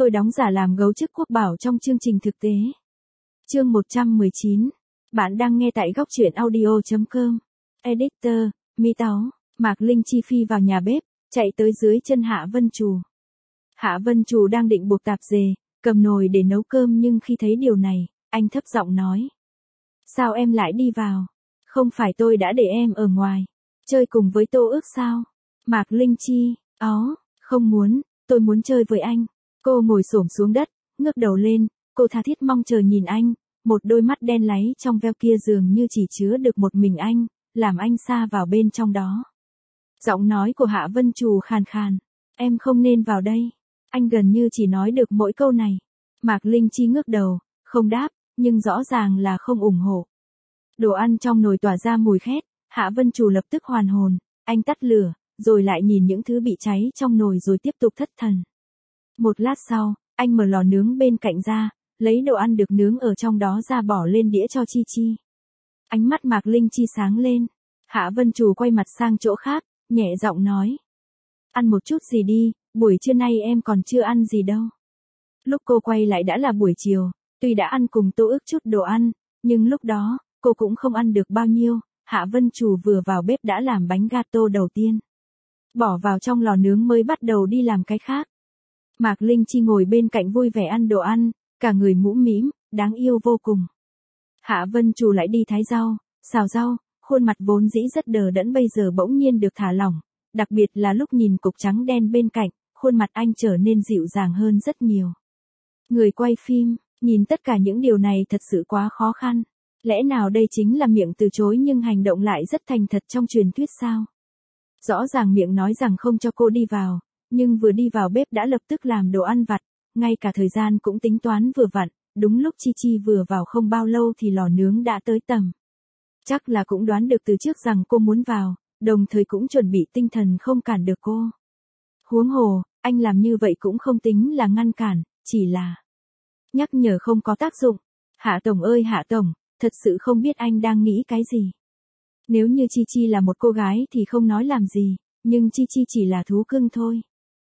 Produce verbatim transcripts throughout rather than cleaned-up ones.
Tôi đóng giả làm gấu chức quốc bảo trong chương trình thực tế. Chương một trăm mười chín. Bạn đang nghe tại góc truyện audio chấm com. Editor, Mi Táo, Mạc Linh Chi phi vào nhà bếp, chạy tới dưới chân Hạ Vân Trù. Hạ Vân Trù đang định buộc tạp dề, cầm nồi để nấu cơm nhưng khi thấy điều này, anh thấp giọng nói. Sao em lại đi vào? Không phải tôi đã để em ở ngoài, chơi cùng với Tô Ước sao? Mạc Linh Chi, ó, không muốn, tôi muốn chơi với anh. Cô ngồi xổm xuống đất, ngước đầu lên, cô tha thiết mong chờ nhìn anh, một đôi mắt đen láy trong veo kia dường như chỉ chứa được một mình anh, làm anh sa vào bên trong đó. Giọng nói của Hạ Vân Trù khàn khàn, em không nên vào đây. Anh gần như chỉ nói được mỗi câu này. Mạc Linh Chi ngước đầu, không đáp, nhưng rõ ràng là không ủng hộ. Đồ ăn trong nồi tỏa ra mùi khét, Hạ Vân Trù lập tức hoàn hồn, anh tắt lửa, rồi lại nhìn những thứ bị cháy trong nồi rồi tiếp tục thất thần. Một lát sau, anh mở lò nướng bên cạnh ra, lấy đồ ăn được nướng ở trong đó ra bỏ lên đĩa cho Chi Chi. Ánh mắt Mạc Linh Chi sáng lên. Hạ Vân Trù quay mặt sang chỗ khác, nhẹ giọng nói. Ăn một chút gì đi, buổi trưa nay em còn chưa ăn gì đâu. Lúc cô quay lại đã là buổi chiều, tuy đã ăn cùng Tô Ước chút đồ ăn, nhưng lúc đó, cô cũng không ăn được bao nhiêu. Hạ Vân Trù vừa vào bếp đã làm bánh gato đầu tiên. Bỏ vào trong lò nướng mới bắt đầu đi làm cái khác. Mạc Linh Chi ngồi bên cạnh vui vẻ ăn đồ ăn, cả người mũm mĩm, đáng yêu vô cùng. Hạ Vân Trù lại đi thái rau, xào rau, khuôn mặt vốn dĩ rất đờ đẫn bây giờ bỗng nhiên được thả lỏng, đặc biệt là lúc nhìn cục trắng đen bên cạnh, khuôn mặt anh trở nên dịu dàng hơn rất nhiều. Người quay phim, nhìn tất cả những điều này thật sự quá khó khăn. Lẽ nào đây chính là miệng từ chối nhưng hành động lại rất thành thật trong truyền thuyết sao? Rõ ràng miệng nói rằng không cho cô đi vào, nhưng vừa đi vào bếp đã lập tức làm đồ ăn vặt, ngay cả thời gian cũng tính toán vừa vặn, đúng lúc Chi Chi vừa vào không bao lâu thì lò nướng đã tới tầm. Chắc là cũng đoán được từ trước rằng cô muốn vào, đồng thời cũng chuẩn bị tinh thần không cản được cô. Huống hồ, anh làm như vậy cũng không tính là ngăn cản, chỉ là nhắc nhở không có tác dụng. Hạ Tổng ơi Hạ Tổng, thật sự không biết anh đang nghĩ cái gì. Nếu như Chi Chi là một cô gái thì không nói làm gì, nhưng Chi Chi chỉ là thú cưng thôi.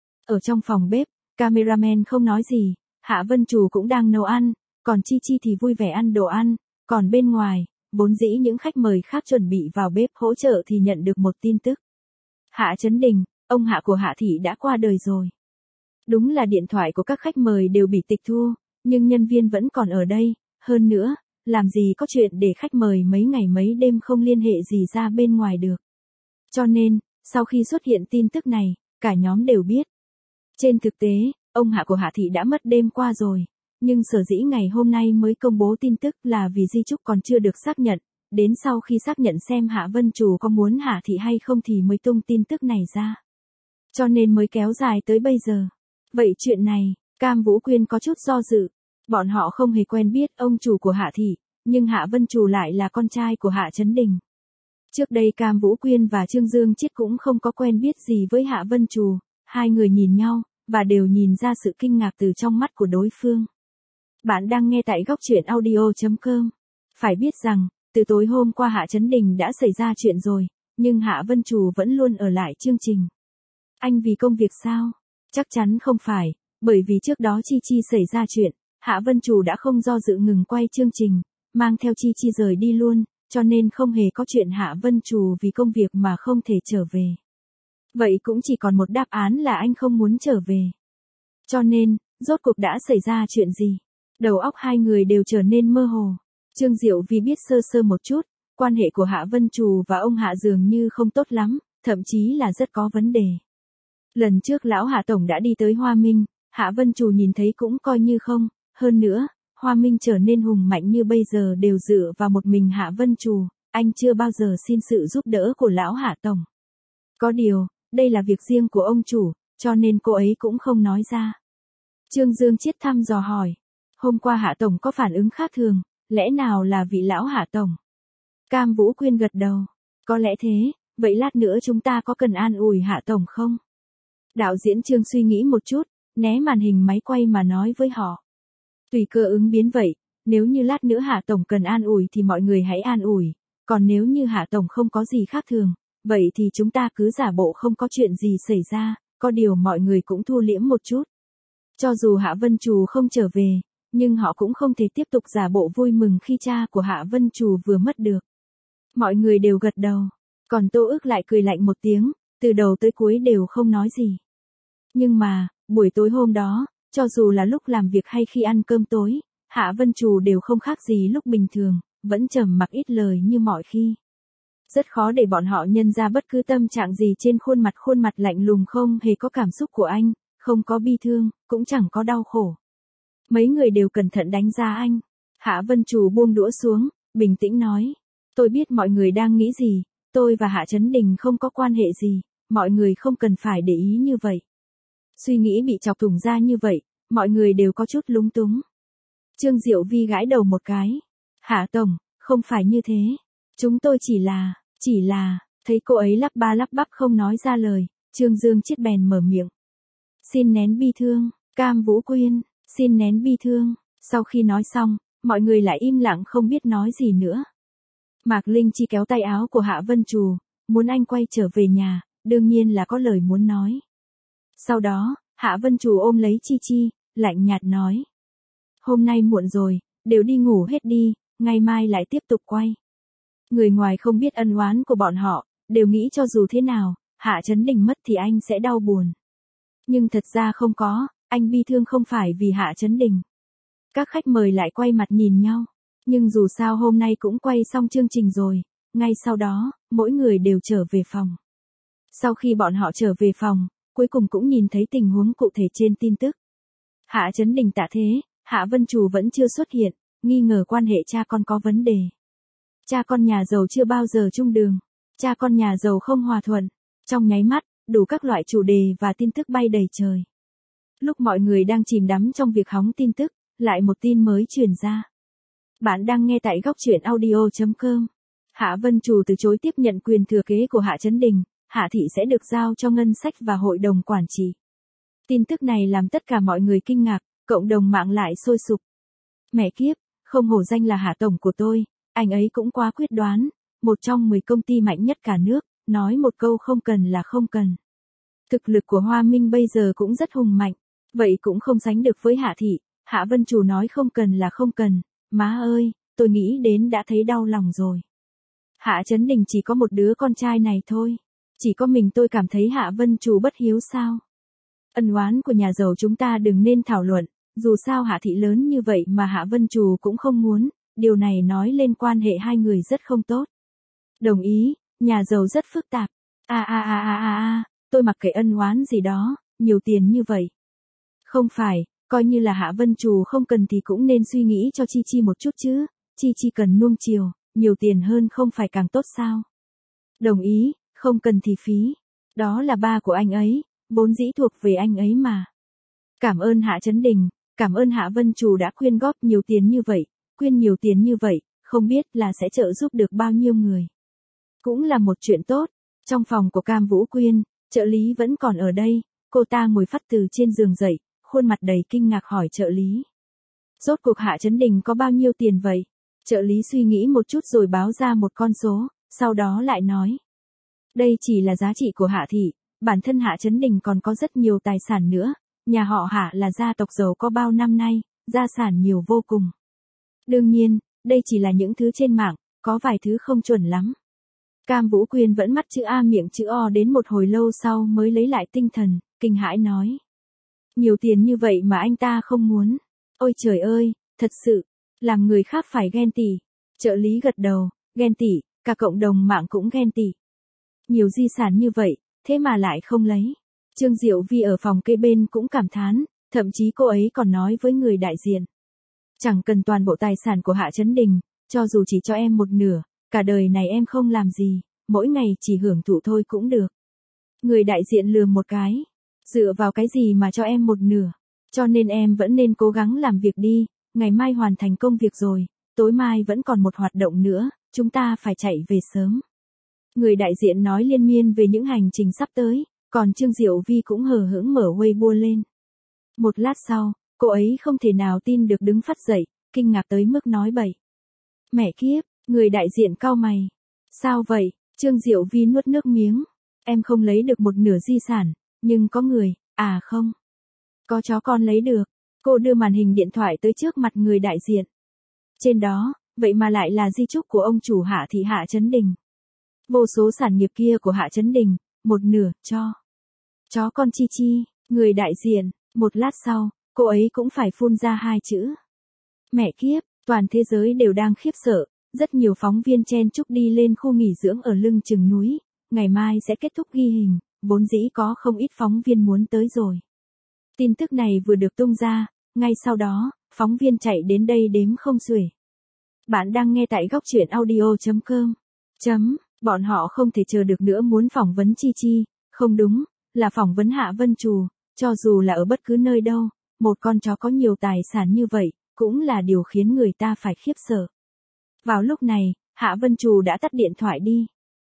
Ở trong phòng bếp, cameraman không nói gì, Hạ Vân Trù cũng đang nấu ăn, còn Chi Chi thì vui vẻ ăn đồ ăn, còn bên ngoài, vốn dĩ những khách mời khác chuẩn bị vào bếp hỗ trợ thì nhận được một tin tức. Hạ Chấn Đình, ông Hạ của Hạ Thị đã qua đời rồi. Đúng là điện thoại của các khách mời đều bị tịch thu, nhưng nhân viên vẫn còn ở đây, hơn nữa, làm gì có chuyện để khách mời mấy ngày mấy đêm không liên hệ gì ra bên ngoài được. Cho nên, sau khi xuất hiện tin tức này, cả nhóm đều biết. Trên thực tế, ông Hạ của Hạ Thị đã mất đêm qua rồi, nhưng sở dĩ ngày hôm nay mới công bố tin tức là vì di chúc còn chưa được xác nhận, đến sau khi xác nhận xem Hạ Vân Trù có muốn Hạ Thị hay không thì mới tung tin tức này ra. Cho nên mới kéo dài tới bây giờ. Vậy chuyện này, Cam Vũ Quyên có chút do dự. Bọn họ không hề quen biết ông chủ của Hạ Thị, nhưng Hạ Vân Trù lại là con trai của Hạ Chấn Đình. Trước đây Cam Vũ Quyên và Trương Dương Chiết cũng không có quen biết gì với Hạ Vân Trù, hai người nhìn nhau, và đều nhìn ra sự kinh ngạc từ trong mắt của đối phương. Bạn đang nghe tại góc truyện audio chấm com. Phải biết rằng, từ tối hôm qua Hạ Chấn Đình đã xảy ra chuyện rồi, nhưng Hạ Vân Trù vẫn luôn ở lại chương trình. Anh vì công việc sao? Chắc chắn không phải, bởi vì trước đó Chi Chi xảy ra chuyện, Hạ Vân Trù đã không do dự ngừng quay chương trình, mang theo Chi Chi rời đi luôn, cho nên không hề có chuyện Hạ Vân Trù vì công việc mà không thể trở về. Vậy cũng chỉ còn một đáp án là anh không muốn trở về. Cho nên, rốt cuộc đã xảy ra chuyện gì? Đầu óc hai người đều trở nên mơ hồ. Trương Diệu Vi biết sơ sơ một chút, quan hệ của Hạ Vân Trù và ông Hạ dường như không tốt lắm, thậm chí là rất có vấn đề. Lần trước lão Hạ Tổng đã đi tới Hoa Minh, Hạ Vân Trù nhìn thấy cũng coi như không, hơn nữa, Hoa Minh trở nên hùng mạnh như bây giờ đều dựa vào một mình Hạ Vân Trù, anh chưa bao giờ xin sự giúp đỡ của lão Hạ Tổng. Có điều, đây là việc riêng của ông chủ, cho nên cô ấy cũng không nói ra. Trương Dương Chiết thăm dò hỏi, hôm qua Hạ Tổng có phản ứng khác thường, lẽ nào là vị lão Hạ Tổng? Cam Vũ Quyên gật đầu, có lẽ thế, vậy lát nữa chúng ta có cần an ủi Hạ Tổng không? Đạo diễn Trương suy nghĩ một chút, né màn hình máy quay mà nói với họ. Tùy cơ ứng biến vậy, nếu như lát nữa Hạ Tổng cần an ủi thì mọi người hãy an ủi, còn nếu như Hạ Tổng không có gì khác thường, vậy thì chúng ta cứ giả bộ không có chuyện gì xảy ra, có điều mọi người cũng thu liễm một chút. Cho dù Hạ Vân Trù không trở về, nhưng họ cũng không thể tiếp tục giả bộ vui mừng khi cha của Hạ Vân Trù vừa mất được. Mọi người đều gật đầu, còn Tô Ước lại cười lạnh một tiếng, từ đầu tới cuối đều không nói gì. Nhưng mà, buổi tối hôm đó, cho dù là lúc làm việc hay khi ăn cơm tối, Hạ Vân Trù đều không khác gì lúc bình thường, vẫn trầm mặc ít lời như mọi khi. Rất khó để bọn họ nhận ra bất cứ tâm trạng gì trên khuôn mặt khuôn mặt lạnh lùng không hề có cảm xúc của anh, không có bi thương, cũng chẳng có đau khổ. Mấy người đều cẩn thận đánh giá anh. Hạ Vân Trù buông đũa xuống, bình tĩnh nói. Tôi biết mọi người đang nghĩ gì, tôi và Hạ Chấn Đình không có quan hệ gì, mọi người không cần phải để ý như vậy. Suy nghĩ bị chọc thủng ra như vậy, mọi người đều có chút lúng túng. Trương Diệu Vi gãi đầu một cái. Hạ Tổng, không phải như thế. Chúng tôi chỉ là, chỉ là, thấy cô ấy lắp ba lắp bắp không nói ra lời, Trương Dương Chiết bèn mở miệng. Xin nén bi thương, Cam Vũ Quyên, xin nén bi thương. Sau khi nói xong, mọi người lại im lặng không biết nói gì nữa. Mạc Linh Chi kéo tay áo của Hạ Vân Trù, muốn anh quay trở về nhà, đương nhiên là có lời muốn nói. Sau đó, Hạ Vân Trù ôm lấy Chi Chi, lạnh nhạt nói. Hôm nay muộn rồi, đều đi ngủ hết đi, ngày mai lại tiếp tục quay. Người ngoài không biết ân oán của bọn họ, đều nghĩ cho dù thế nào, Hạ Chấn Đình mất thì anh sẽ đau buồn. Nhưng thật ra không có, anh bi thương không phải vì Hạ Chấn Đình. Các khách mời lại quay mặt nhìn nhau, nhưng dù sao hôm nay cũng quay xong chương trình rồi, ngay sau đó, mỗi người đều trở về phòng. Sau khi bọn họ trở về phòng, cuối cùng cũng nhìn thấy tình huống cụ thể trên tin tức. Hạ Chấn Đình tạ thế, Hạ Vân Trù vẫn chưa xuất hiện, nghi ngờ quan hệ cha con có vấn đề. Cha con nhà giàu chưa bao giờ chung đường, cha con nhà giàu không hòa thuận. Trong nháy mắt, đủ các loại chủ đề và tin tức bay đầy trời. Lúc mọi người đang chìm đắm trong việc hóng tin tức, lại một tin mới truyền ra. Bạn đang nghe tại góc truyện audio chấm com. Hạ Vân Trù từ chối tiếp nhận quyền thừa kế của Hạ Chấn Đình, Hạ Thị sẽ được giao cho ngân sách và hội đồng quản trị. Tin tức này làm tất cả mọi người kinh ngạc, cộng đồng mạng lại sôi sục. Mẹ kiếp, không hổ danh là Hạ Tổng của tôi, anh ấy cũng quá quyết đoán, một trong mười công ty mạnh nhất cả nước, nói một câu không cần là không cần. Thực lực của Hoa Minh bây giờ cũng rất hùng mạnh, vậy cũng không sánh được với Hạ Thị. Hạ Vân Trù nói không cần là không cần, má ơi, tôi nghĩ đến đã thấy đau lòng rồi. Hạ Chấn Đình chỉ có một đứa con trai này thôi, chỉ có mình tôi cảm thấy Hạ Vân Trù bất hiếu sao. Ân oán của nhà giàu chúng ta đừng nên thảo luận, dù sao Hạ Thị lớn như vậy mà Hạ Vân Trù cũng không muốn, điều này nói lên quan hệ hai người rất không tốt. Đồng ý, nhà giàu rất phức tạp. À à à à à à, tôi mặc kệ ân oán gì đó, nhiều tiền như vậy. Không phải, coi như là Hạ Vân Trù không cần thì cũng nên suy nghĩ cho Chi Chi một chút chứ, Chi Chi cần nuông chiều, nhiều tiền hơn không phải càng tốt sao. Đồng ý, không cần thì phí. Đó là ba của anh ấy, vốn dĩ thuộc về anh ấy mà. Cảm ơn Hạ Chấn Đình, cảm ơn Hạ Vân Trù đã quyên góp nhiều tiền như vậy, quyên nhiều tiền như vậy, không biết là sẽ trợ giúp được bao nhiêu người. Cũng là một chuyện tốt. Trong phòng của Cam Vũ Quyên, trợ lý vẫn còn ở đây, cô ta ngồi phắt từ trên giường dậy, khuôn mặt đầy kinh ngạc hỏi trợ lý. Rốt cuộc Hạ Chấn Đình có bao nhiêu tiền vậy? Trợ lý suy nghĩ một chút rồi báo ra một con số, sau đó lại nói. Đây chỉ là giá trị của Hạ Thị, bản thân Hạ Chấn Đình còn có rất nhiều tài sản nữa, nhà họ Hạ là gia tộc giàu có bao năm nay, gia sản nhiều vô cùng. Đương nhiên, đây chỉ là những thứ trên mạng, có vài thứ không chuẩn lắm. Cam Vũ Quyên vẫn mắt chữ A miệng chữ O đến một hồi lâu sau mới lấy lại tinh thần, kinh hãi nói. Nhiều tiền như vậy mà anh ta không muốn. Ôi trời ơi, thật sự, làm người khác phải ghen tị. Trợ lý gật đầu, ghen tị, cả cộng đồng mạng cũng ghen tị. Nhiều di sản như vậy, thế mà lại không lấy. Trương Diệu Vi ở phòng kế bên cũng cảm thán, thậm chí cô ấy còn nói với người đại diện. Chẳng cần toàn bộ tài sản của Hạ Chấn Đình, cho dù chỉ cho em một nửa, cả đời này em không làm gì, mỗi ngày chỉ hưởng thụ thôi cũng được. Người đại diện lườm một cái. Dựa vào cái gì mà cho em một nửa, cho nên em vẫn nên cố gắng làm việc đi, ngày mai hoàn thành công việc rồi, tối mai vẫn còn một hoạt động nữa, chúng ta phải chạy về sớm. Người đại diện nói liên miên về những hành trình sắp tới, còn Trương Diệu Vi cũng hờ hững mở Weibo lên. Một lát sau, cô ấy không thể nào tin được đứng phắt dậy, kinh ngạc tới mức nói bậy. Mẹ kiếp, người đại diện cau mày. Sao vậy? Trương Diệu Vi nuốt nước miếng. Em không lấy được một nửa di sản. Nhưng có người, à không. Có chó con lấy được. Cô đưa màn hình điện thoại tới trước mặt người đại diện. Trên đó, vậy mà lại là di chúc của ông chủ Hạ thị Hạ Chấn Đình. Vô số sản nghiệp kia của Hạ Chấn Đình, một nửa, cho chó con Chi Chi, người đại diện. Một lát sau, cô ấy cũng phải phun ra hai chữ. Mẹ kiếp, toàn thế giới đều đang khiếp sợ, rất nhiều phóng viên chen chúc đi lên khu nghỉ dưỡng ở lưng chừng núi, ngày mai sẽ kết thúc ghi hình, vốn dĩ có không ít phóng viên muốn tới rồi. Tin tức này vừa được tung ra, ngay sau đó, phóng viên chạy đến đây đếm không xuể. Bạn đang nghe tại góc truyện audio chấm com. Chấm, bọn họ không thể chờ được nữa muốn phỏng vấn Chi Chi, không đúng, là phỏng vấn Hạ Vân Trù, cho dù là ở bất cứ nơi đâu, một con chó có nhiều tài sản như vậy, cũng là điều khiến người ta phải khiếp sợ. Vào lúc này, Hạ Vân Trù đã tắt điện thoại đi.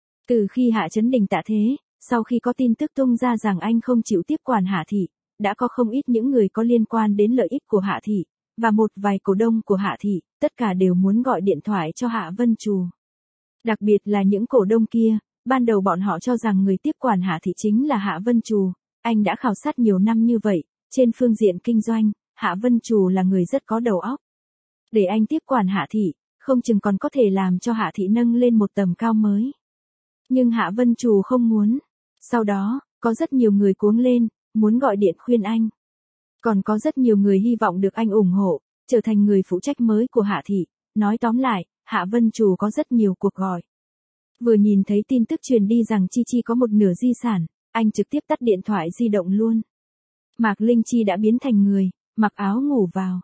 Từ khi Hạ Chấn Đình tạ thế, sau khi có tin tức tung ra rằng anh không chịu tiếp quản Hạ thị, đã có không ít những người có liên quan đến lợi ích của Hạ thị, và một vài cổ đông của Hạ thị, tất cả đều muốn gọi điện thoại cho Hạ Vân Trù. Đặc biệt là những cổ đông kia, ban đầu bọn họ cho rằng người tiếp quản Hạ thị chính là Hạ Vân Trù, anh đã khảo sát nhiều năm như vậy, trên phương diện kinh doanh, Hạ Vân Trù là người rất có đầu óc. Để anh tiếp quản Hạ thị, không chừng còn có thể làm cho Hạ thị nâng lên một tầm cao mới. Nhưng Hạ Vân Trù không muốn. Sau đó, có rất nhiều người cuống lên, muốn gọi điện khuyên anh. Còn có rất nhiều người hy vọng được anh ủng hộ, trở thành người phụ trách mới của Hạ thị. Nói tóm lại, Hạ Vân Trù có rất nhiều cuộc gọi. Vừa nhìn thấy tin tức truyền đi rằng Chi Chi có một nửa di sản, anh trực tiếp tắt điện thoại di động luôn. Mạc Linh Chi đã biến thành người, mặc áo ngủ vào.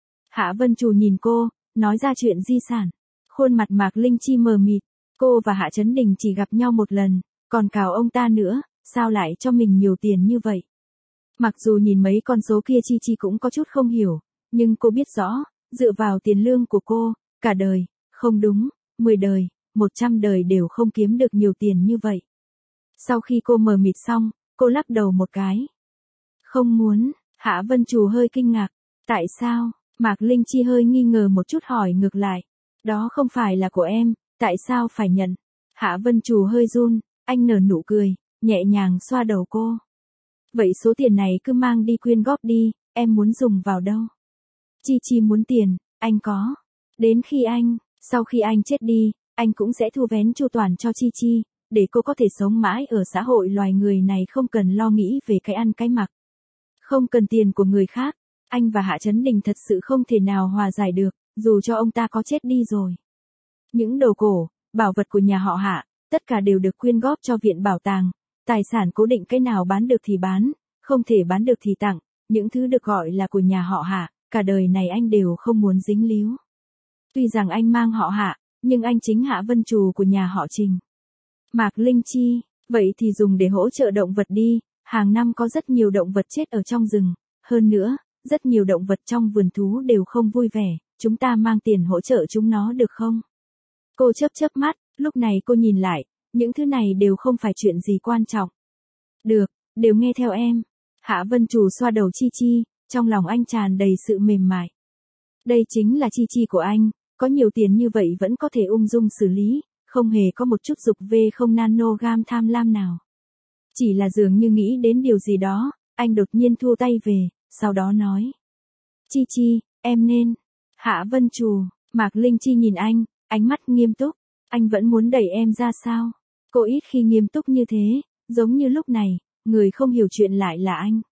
Hạ Vân Trù nhìn cô, nói ra chuyện di sản. Khuôn mặt Mạc Linh Chi mờ mịt, cô và Hạ Chấn Đình chỉ gặp nhau một lần, còn cào ông ta nữa, sao lại cho mình nhiều tiền như vậy? Mặc dù nhìn mấy con số kia Chi Chi cũng có chút không hiểu, nhưng cô biết rõ, dựa vào tiền lương của cô, cả đời, không đúng, mười đời, một trăm đời đều không kiếm được nhiều tiền như vậy. Sau khi cô mờ mịt xong, cô lắc đầu một cái. Không muốn, Hạ Vân Trù hơi kinh ngạc. Tại sao? Mạc Linh Chi hơi nghi ngờ một chút hỏi ngược lại. Đó không phải là của em, tại sao phải nhận? Hạ Vân Trù hơi run, anh nở nụ cười, nhẹ nhàng xoa đầu cô. Vậy số tiền này cứ mang đi quyên góp đi, em muốn dùng vào đâu? Chi Chi muốn tiền, anh có. Đến khi anh, sau khi anh chết đi, anh cũng sẽ thu vén chu toàn cho Chi Chi, để cô có thể sống mãi ở xã hội loài người này không cần lo nghĩ về cái ăn cái mặc. Không cần tiền của người khác, anh và Hạ Chấn Đình thật sự không thể nào hòa giải được, dù cho ông ta có chết đi rồi. Những đồ cổ, bảo vật của nhà họ Hạ, tất cả đều được quyên góp cho viện bảo tàng, tài sản cố định cái nào bán được thì bán, không thể bán được thì tặng, những thứ được gọi là của nhà họ Hạ, cả đời này anh đều không muốn dính líu. Tuy rằng anh mang họ Hạ, nhưng anh chính Hạ Vân Trù của nhà họ Trình. Mạc Linh Chi, vậy thì dùng để hỗ trợ động vật đi, hàng năm có rất nhiều động vật chết ở trong rừng, hơn nữa, rất nhiều động vật trong vườn thú đều không vui vẻ, chúng ta mang tiền hỗ trợ chúng nó được không? Cô chớp chớp mắt, lúc này cô nhìn lại, những thứ này đều không phải chuyện gì quan trọng. Được, đều nghe theo em. Hạ Vân Trù xoa đầu Chi Chi, trong lòng anh tràn đầy sự mềm mại. Đây chính là Chi Chi của anh, có nhiều tiền như vậy vẫn có thể ung dung xử lý, không hề có một chút dục về không nanogam tham lam nào. Chỉ là dường như nghĩ đến điều gì đó, anh đột nhiên thu tay về, sau đó nói. Chi Chi, em nên. Hạ Vân Trù, Mạc Linh Chi nhìn anh, ánh mắt nghiêm túc, anh vẫn muốn đẩy em ra sao? Cô ít khi nghiêm túc như thế, giống như lúc này, người không hiểu chuyện lại là anh.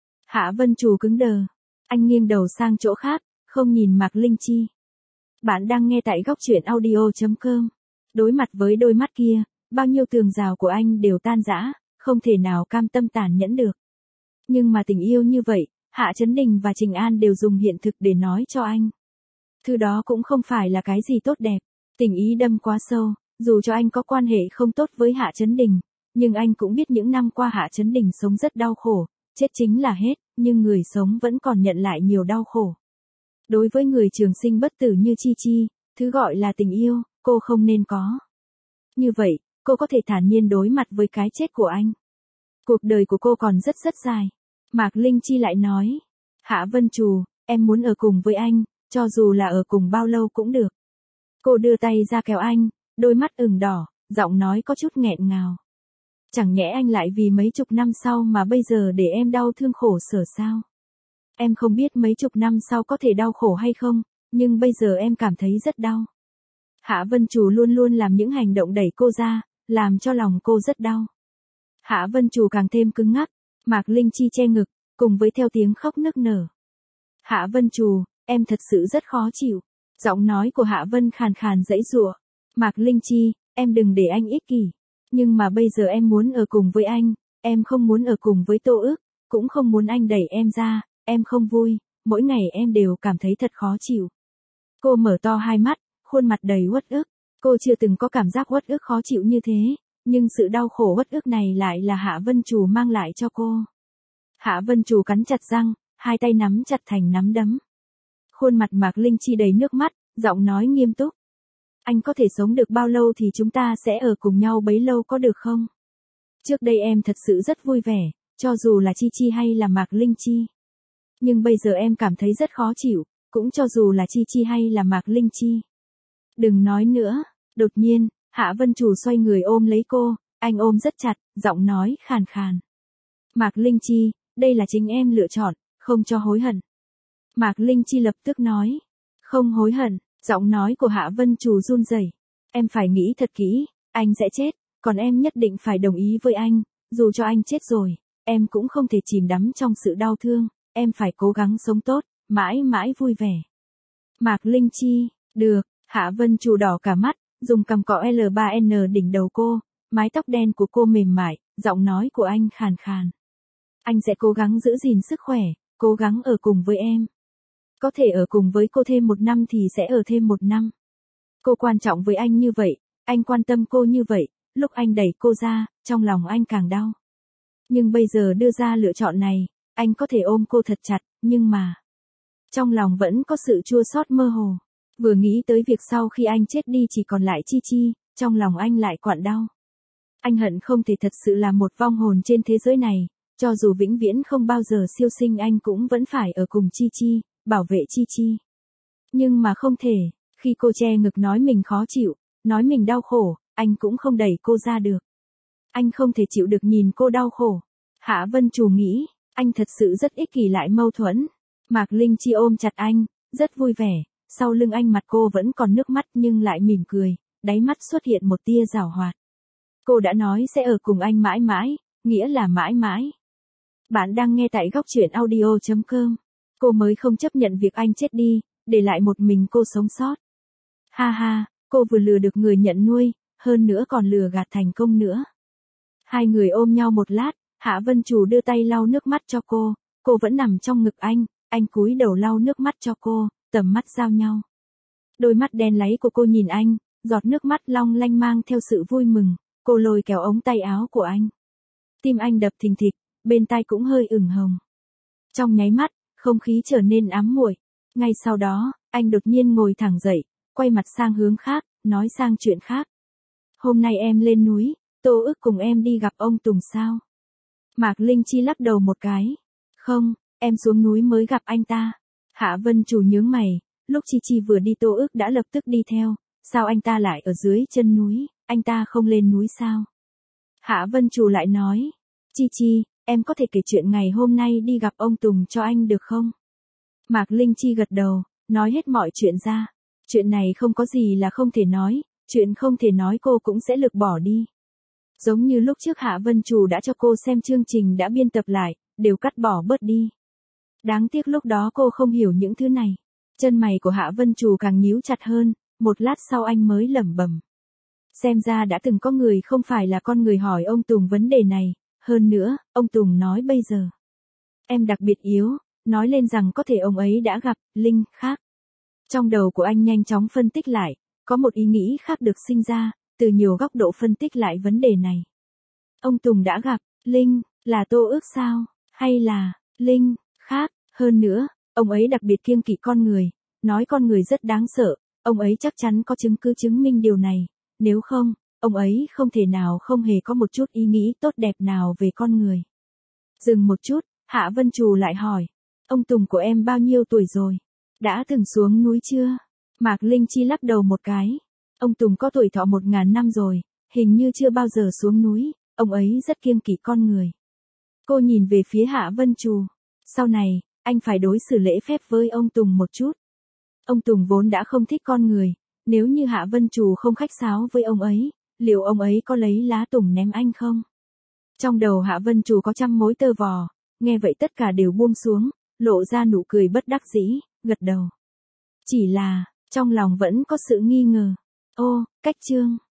Hạ Vân Trù cứng đờ, anh nghiêng đầu sang chỗ khác, không nhìn Mạc Linh Chi. Bạn đang nghe tại góc truyện audio chấm com. Đối mặt với đôi mắt kia, bao nhiêu tường rào của anh đều tan rã, không thể nào cam tâm tàn nhẫn được. Nhưng mà tình yêu như vậy, Hạ Chấn Đình và Trình An đều dùng hiện thực để nói cho anh. Thứ đó cũng không phải là cái gì tốt đẹp, tình ý đâm quá sâu, dù cho anh có quan hệ không tốt với Hạ Chấn Đình, nhưng anh cũng biết những năm qua Hạ Chấn Đình sống rất đau khổ, chết chính là hết, nhưng người sống vẫn còn nhận lại nhiều đau khổ. Đối với người trường sinh bất tử như Chi Chi, thứ gọi là tình yêu, cô không nên có. Như vậy, cô có thể thản nhiên đối mặt với cái chết của anh. Cuộc đời của cô còn rất rất dài. Mạc Linh Chi lại nói. Hạ Vân Trù, em muốn ở cùng với anh, cho dù là ở cùng bao lâu cũng được. Cô đưa tay ra kéo anh, đôi mắt ửng đỏ, giọng nói có chút nghẹn ngào. Chẳng nhẽ anh lại vì mấy chục năm sau mà bây giờ để em đau thương khổ sở sao? Em không biết mấy chục năm sau có thể đau khổ hay không, nhưng bây giờ em cảm thấy rất đau. Hạ Vân Trù luôn luôn làm những hành động đẩy cô ra, làm cho lòng cô rất đau. Hạ Vân Trù càng thêm cứng ngắc, Mạc Linh Chi che ngực, cùng với theo tiếng khóc nức nở. Hạ Vân Trù, em thật sự rất khó chịu. Giọng nói của Hạ Vân khàn khàn giãy giụa. Mạc Linh Chi, em đừng để anh ích kỷ. Nhưng mà bây giờ em muốn ở cùng với anh, em không muốn ở cùng với Tô Ức, cũng không muốn anh đẩy em ra, em không vui, mỗi ngày em đều cảm thấy thật khó chịu. Cô mở to hai mắt, khuôn mặt đầy uất ức. Cô chưa từng có cảm giác uất ức khó chịu như thế, nhưng sự đau khổ uất ức này lại là Hạ Vân Trù mang lại cho cô. Hạ Vân Trù cắn chặt răng, hai tay nắm chặt thành nắm đấm. Khuôn mặt Mạc Linh Chi đầy nước mắt, giọng nói nghiêm túc. Anh có thể sống được bao lâu thì chúng ta sẽ ở cùng nhau bấy lâu có được không? Trước đây em thật sự rất vui vẻ, cho dù là Chi Chi hay là Mạc Linh Chi. Nhưng bây giờ em cảm thấy rất khó chịu, cũng cho dù là Chi Chi hay là Mạc Linh Chi. Đừng nói nữa. Đột nhiên, Hạ Vân Trù xoay người ôm lấy cô, anh ôm rất chặt, giọng nói khàn khàn. Mạc Linh Chi, đây là chính em lựa chọn, không cho hối hận. Mạc Linh Chi lập tức nói. Không hối hận, giọng nói của Hạ Vân Trù run rẩy. Em phải nghĩ thật kỹ, anh sẽ chết, còn em nhất định phải đồng ý với anh, dù cho anh chết rồi, em cũng không thể chìm đắm trong sự đau thương, em phải cố gắng sống tốt, mãi mãi vui vẻ. Mạc Linh Chi, được, Hạ Vân Trù đỏ cả mắt, dùng cằm cọ L ba N đỉnh đầu cô, mái tóc đen của cô mềm mại, giọng nói của anh khàn khàn. Anh sẽ cố gắng giữ gìn sức khỏe, cố gắng ở cùng với em. Có thể ở cùng với cô thêm một năm thì sẽ ở thêm một năm. Cô quan trọng với anh như vậy, anh quan tâm cô như vậy, lúc anh đẩy cô ra, trong lòng anh càng đau. Nhưng bây giờ đưa ra lựa chọn này, anh có thể ôm cô thật chặt, nhưng mà... Trong lòng vẫn có sự chua xót mơ hồ. Vừa nghĩ tới việc sau khi anh chết đi chỉ còn lại Chi Chi, trong lòng anh lại quặn đau. Anh hận không thể thật sự là một vong hồn trên thế giới này, cho dù vĩnh viễn không bao giờ siêu sinh anh cũng vẫn phải ở cùng Chi Chi, bảo vệ Chi Chi. Nhưng mà không thể, khi cô che ngực nói mình khó chịu, nói mình đau khổ, anh cũng không đẩy cô ra được. Anh không thể chịu được nhìn cô đau khổ. Hạ Vân Trù nghĩ, anh thật sự rất ích kỷ lại mâu thuẫn. Mạc Linh Chi ôm chặt anh, rất vui vẻ, sau lưng anh mặt cô vẫn còn nước mắt nhưng lại mỉm cười, đáy mắt xuất hiện một tia giảo hoạt. Cô đã nói sẽ ở cùng anh mãi mãi, nghĩa là mãi mãi. Bạn đang nghe tại góc truyện audio chấm com. Cô mới không chấp nhận việc anh chết đi, để lại một mình cô sống sót. Ha ha, cô vừa lừa được người nhận nuôi, hơn nữa còn lừa gạt thành công nữa. Hai người ôm nhau một lát, Hạ Vân Trù đưa tay lau nước mắt cho cô, cô vẫn nằm trong ngực anh, anh cúi đầu lau nước mắt cho cô, tầm mắt giao nhau. Đôi mắt đen láy của cô nhìn anh, giọt nước mắt long lanh mang theo sự vui mừng, cô lôi kéo ống tay áo của anh. Tim anh đập thình thịch, bên tai cũng hơi ửng hồng. Trong nháy mắt, không khí trở nên ám muội. Ngay sau đó, anh đột nhiên ngồi thẳng dậy, quay mặt sang hướng khác, nói sang chuyện khác. Hôm nay em lên núi, Tô Ức cùng em đi gặp ông Tùng sao? Mạc Linh Chi lắc đầu một cái. Không, em xuống núi mới gặp anh ta. Hạ Vân Trù nhướng mày, lúc Chi Chi vừa đi Tô Ức đã lập tức đi theo, sao anh ta lại ở dưới chân núi, anh ta không lên núi sao? Hạ Vân Trù lại nói, Chi Chi, em có thể kể chuyện ngày hôm nay đi gặp ông Tùng cho anh được không? Mạc Linh Chi gật đầu, nói hết mọi chuyện ra. Chuyện này không có gì là không thể nói, chuyện không thể nói cô cũng sẽ lược bỏ đi. Giống như lúc trước Hạ Vân Trù đã cho cô xem chương trình đã biên tập lại, đều cắt bỏ bớt đi. Đáng tiếc lúc đó cô không hiểu những thứ này. Chân mày của Hạ Vân Trù càng nhíu chặt hơn, một lát sau anh mới lẩm bẩm. Xem ra đã từng có người không phải là con người hỏi ông Tùng vấn đề này, hơn nữa, ông Tùng nói bây giờ. Em đặc biệt yếu, nói lên rằng có thể ông ấy đã gặp, Linh, khác. Trong đầu của anh nhanh chóng phân tích lại, có một ý nghĩ khác được sinh ra, từ nhiều góc độ phân tích lại vấn đề này. Ông Tùng đã gặp, Linh, là Tô Ức sao, hay là, Linh, khác, hơn nữa, ông ấy đặc biệt kiêng kỵ con người, nói con người rất đáng sợ, ông ấy chắc chắn có chứng cứ chứng minh điều này, nếu không, ông ấy không thể nào không hề có một chút ý nghĩ tốt đẹp nào về con người. Dừng một chút, Hạ Vân Trù lại hỏi, ông Tùng của em bao nhiêu tuổi rồi? Đã từng xuống núi chưa? Mạc Linh Chi lắc đầu một cái. Ông Tùng có tuổi thọ một ngàn năm rồi, hình như chưa bao giờ xuống núi, ông ấy rất kiêng kỵ con người. Cô nhìn về phía Hạ Vân Trù. Sau này, anh phải đối xử lễ phép với ông Tùng một chút. Ông Tùng vốn đã không thích con người, nếu như Hạ Vân Trù không khách sáo với ông ấy, liệu ông ấy có lấy lá tùng ném anh không? Trong đầu Hạ Vân Trù có trăm mối tơ vò, nghe vậy tất cả đều buông xuống, lộ ra nụ cười bất đắc dĩ, gật đầu. Chỉ là, trong lòng vẫn có sự nghi ngờ. Ô, Cách Trương.